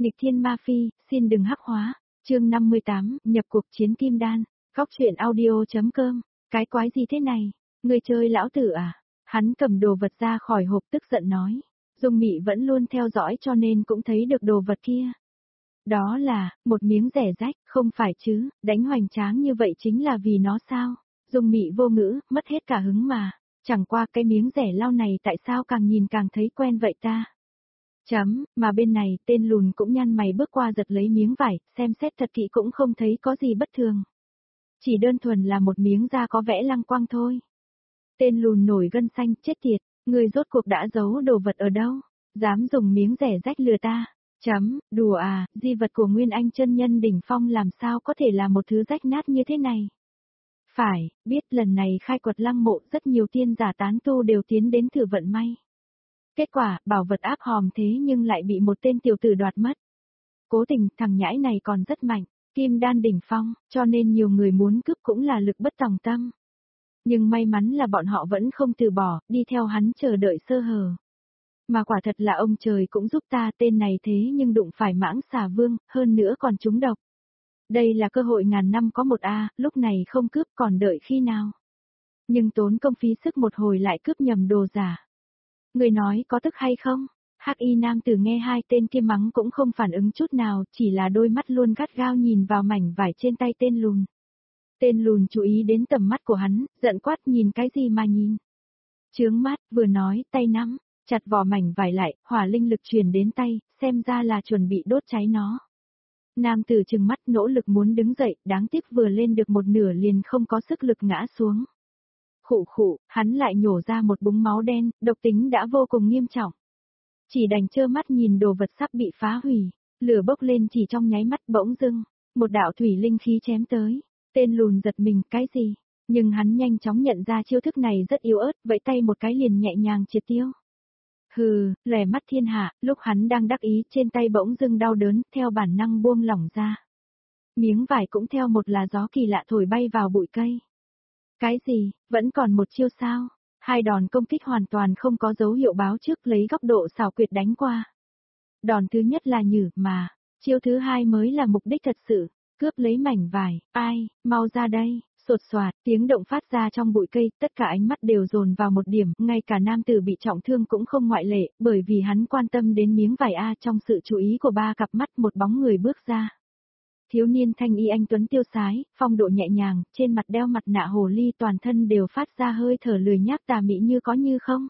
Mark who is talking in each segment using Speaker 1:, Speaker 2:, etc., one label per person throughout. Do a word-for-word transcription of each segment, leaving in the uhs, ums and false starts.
Speaker 1: Nghịch thiên ma phi, xin đừng hắc hóa. Chương năm mươi tám, nhập cuộc chiến kim đan. Góc truyện audio.com. Cái quái gì thế này? Người chơi lão tử à? Hắn cầm đồ vật ra khỏi hộp tức giận nói. Dung Mị vẫn luôn theo dõi cho nên cũng thấy được đồ vật kia. Đó là, một miếng rẻ rách, không phải chứ, đánh hoành tráng như vậy chính là vì nó sao? Dung Mị vô ngữ, mất hết cả hứng mà. Chẳng qua cái miếng rẻ lau này tại sao càng nhìn càng thấy quen vậy ta? Chấm, mà bên này, tên lùn cũng nhăn mày bước qua giật lấy miếng vải, xem xét thật kỹ cũng không thấy có gì bất thường. Chỉ đơn thuần là một miếng da có vẽ lăng quang thôi. Tên lùn nổi gân xanh, chết tiệt, người rốt cuộc đã giấu đồ vật ở đâu? Dám dùng miếng rẻ rách lừa ta? Chấm, đùa à, di vật của Nguyên Anh chân nhân đỉnh phong làm sao có thể là một thứ rách nát như thế này? Phải, biết lần này khai quật lăng mộ rất nhiều tiên giả tán tu đều tiến đến thử vận may. Kết quả, bảo vật áp hòm thế nhưng lại bị một tên tiểu tử đoạt mất. Cố tình, thằng nhãi này còn rất mạnh, kim đan đỉnh phong, cho nên nhiều người muốn cướp cũng là lực bất tòng tâm. Nhưng may mắn là bọn họ vẫn không từ bỏ, đi theo hắn chờ đợi sơ hở. Mà quả thật là ông trời cũng giúp ta, tên này thế nhưng đụng phải mãng xà vương, hơn nữa còn trúng độc. Đây là cơ hội ngàn năm có một A, lúc này không cướp còn đợi khi nào. Nhưng tốn công phí sức một hồi lại cướp nhầm đồ giả. Người nói có tức hay không? Hắc y nam tử nghe hai tên kia mắng cũng không phản ứng chút nào, chỉ là đôi mắt luôn gắt gao nhìn vào mảnh vải trên tay tên lùn. Tên lùn chú ý đến tầm mắt của hắn, giận quát nhìn cái gì mà nhìn. Chướng mắt, vừa nói, tay nắm, chặt vỏ mảnh vải lại, hỏa linh lực truyền đến tay, xem ra là chuẩn bị đốt cháy nó. Nam tử trừng mắt nỗ lực muốn đứng dậy, đáng tiếc vừa lên được một nửa liền không có sức lực ngã xuống. Khụ khụ, hắn lại nhổ ra một búng máu đen, độc tính đã vô cùng nghiêm trọng. Chỉ đành trơ mắt nhìn đồ vật sắp bị phá hủy, lửa bốc lên chỉ trong nháy mắt bỗng dưng, một đạo thủy linh khí chém tới, tên lùn giật mình, cái gì? Nhưng hắn nhanh chóng nhận ra chiêu thức này rất yếu ớt, vẫy tay một cái liền nhẹ nhàng triệt tiêu. Hừ, lẻ mắt thiên hạ, lúc hắn đang đắc ý trên tay bỗng dưng đau đớn, theo bản năng buông lỏng ra. Miếng vải cũng theo một là gió kỳ lạ thổi bay vào bụi cây. Cái gì, vẫn còn một chiêu sao? Hai đòn công kích hoàn toàn không có dấu hiệu báo trước lấy góc độ xảo quyệt đánh qua. Đòn thứ nhất là nhử mà, chiêu thứ hai mới là mục đích thật sự, cướp lấy mảnh vải, ai, mau ra đây, sột soạt, tiếng động phát ra trong bụi cây, tất cả ánh mắt đều dồn vào một điểm, ngay cả nam tử bị trọng thương cũng không ngoại lệ, bởi vì hắn quan tâm đến miếng vải A trong sự chú ý của ba cặp mắt một bóng người bước ra. Thiếu niên thanh y anh tuấn tiêu sái, phong độ nhẹ nhàng, trên mặt đeo mặt nạ hồ ly toàn thân đều phát ra hơi thở lười nhác tà mị như có như không.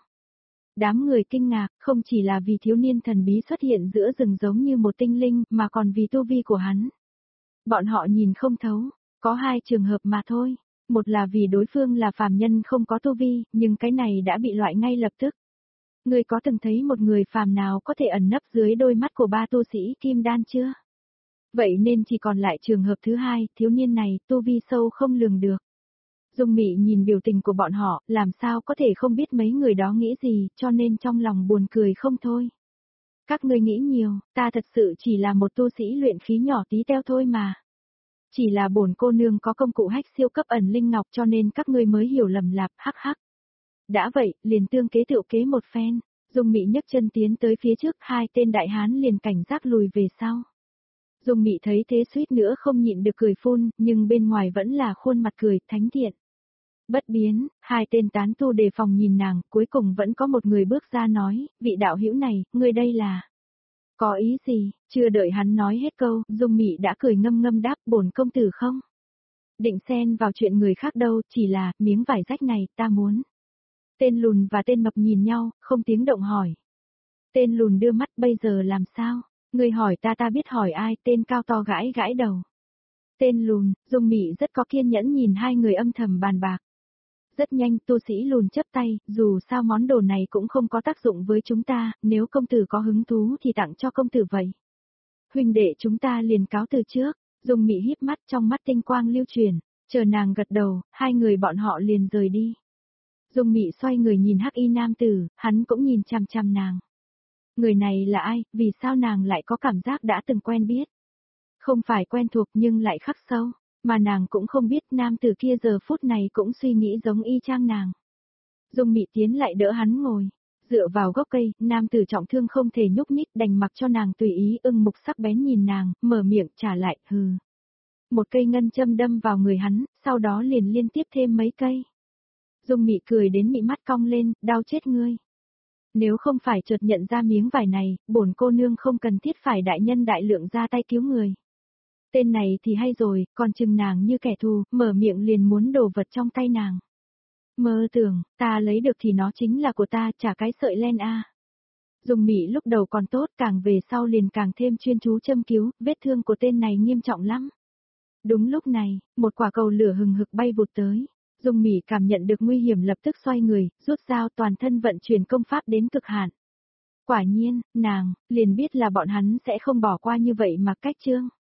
Speaker 1: Đám người kinh ngạc, không chỉ là vì thiếu niên thần bí xuất hiện giữa rừng giống như một tinh linh, mà còn vì tu vi của hắn. Bọn họ nhìn không thấu, có hai trường hợp mà thôi, một là vì đối phương là phàm nhân không có tu vi, nhưng cái này đã bị loại ngay lập tức. Người có từng thấy một người phàm nào có thể ẩn nấp dưới đôi mắt của ba tu sĩ kim đan chưa? Vậy nên chỉ còn lại trường hợp thứ hai, thiếu niên này, tu vi sâu không lường được. Dung Mị nhìn biểu tình của bọn họ, làm sao có thể không biết mấy người đó nghĩ gì, cho nên trong lòng buồn cười không thôi. Các ngươi nghĩ nhiều, ta thật sự chỉ là một tu sĩ luyện khí nhỏ tí teo thôi mà. Chỉ là bổn cô nương có công cụ hách siêu cấp ẩn linh ngọc cho nên các ngươi mới hiểu lầm lạp, hắc hắc. Đã vậy, liền tương kế tựu kế một phen, Dung Mị nhấc chân tiến tới phía trước, hai tên đại hán liền cảnh giác lùi về sau. Dung Mị thấy thế suýt nữa không nhịn được cười phun, nhưng bên ngoài vẫn là khuôn mặt cười, thánh thiện. Bất biến, hai tên tán tu đề phòng nhìn nàng, cuối cùng vẫn có một người bước ra nói, vị đạo hữu này, người đây là... Có ý gì, chưa đợi hắn nói hết câu, Dung Mị đã cười ngâm ngâm đáp, bổn công tử không? Định xen vào chuyện người khác đâu, chỉ là, miếng vải rách này, ta muốn. Tên lùn và tên mập nhìn nhau, không tiếng động hỏi. Tên lùn đưa mắt, bây giờ làm sao? Người hỏi ta ta biết hỏi ai, tên cao to gãi gãi đầu. Tên lùn, Dung Mị rất có kiên nhẫn nhìn hai người âm thầm bàn bạc. Rất nhanh, tu sĩ lùn chấp tay, dù sao món đồ này cũng không có tác dụng với chúng ta, nếu công tử có hứng thú thì tặng cho công tử vậy. Huynh đệ chúng ta liền cáo từ trước, Dung Mị híp mắt trong mắt tinh quang lưu truyền, chờ nàng gật đầu, hai người bọn họ liền rời đi. Dung Mị xoay người nhìn hắc y nam tử, hắn cũng nhìn chằm chằm nàng. Người này là ai, vì sao nàng lại có cảm giác đã từng quen biết? Không phải quen thuộc nhưng lại khắc sâu, mà nàng cũng không biết nam tử kia giờ phút này cũng suy nghĩ giống y chang nàng. Dung Mị tiến lại đỡ hắn ngồi, Dựa vào gốc cây, nam tử trọng thương không thể nhúc nhích, đành mặc cho nàng tùy ý, ưng mục sắc bén nhìn nàng, mở miệng trả lại, hừ. Một cây ngân châm đâm vào người hắn, sau đó liền liên tiếp thêm mấy cây. Dung Mị cười đến mị mắt cong lên, đau chết ngươi. Nếu không phải chợt nhận ra miếng vải này, bổn cô nương không cần thiết phải đại nhân đại lượng ra tay cứu người. Tên này thì hay rồi, còn chừng nàng như kẻ thù, mở miệng liền muốn đồ vật trong tay nàng. Mơ tưởng, ta lấy được thì nó chính là của ta, trả cái sợi len a. Dung Mị lúc đầu còn tốt, càng về sau liền càng thêm chuyên chú châm cứu, vết thương của tên này nghiêm trọng lắm. Đúng lúc này, một quả cầu lửa hừng hực bay vụt tới. Dung Mị cảm nhận được nguy hiểm lập tức xoay người, rút dao toàn thân vận chuyển công pháp đến cực hạn. Quả nhiên, nàng, liền biết là bọn hắn sẽ không bỏ qua như vậy mà cách chương.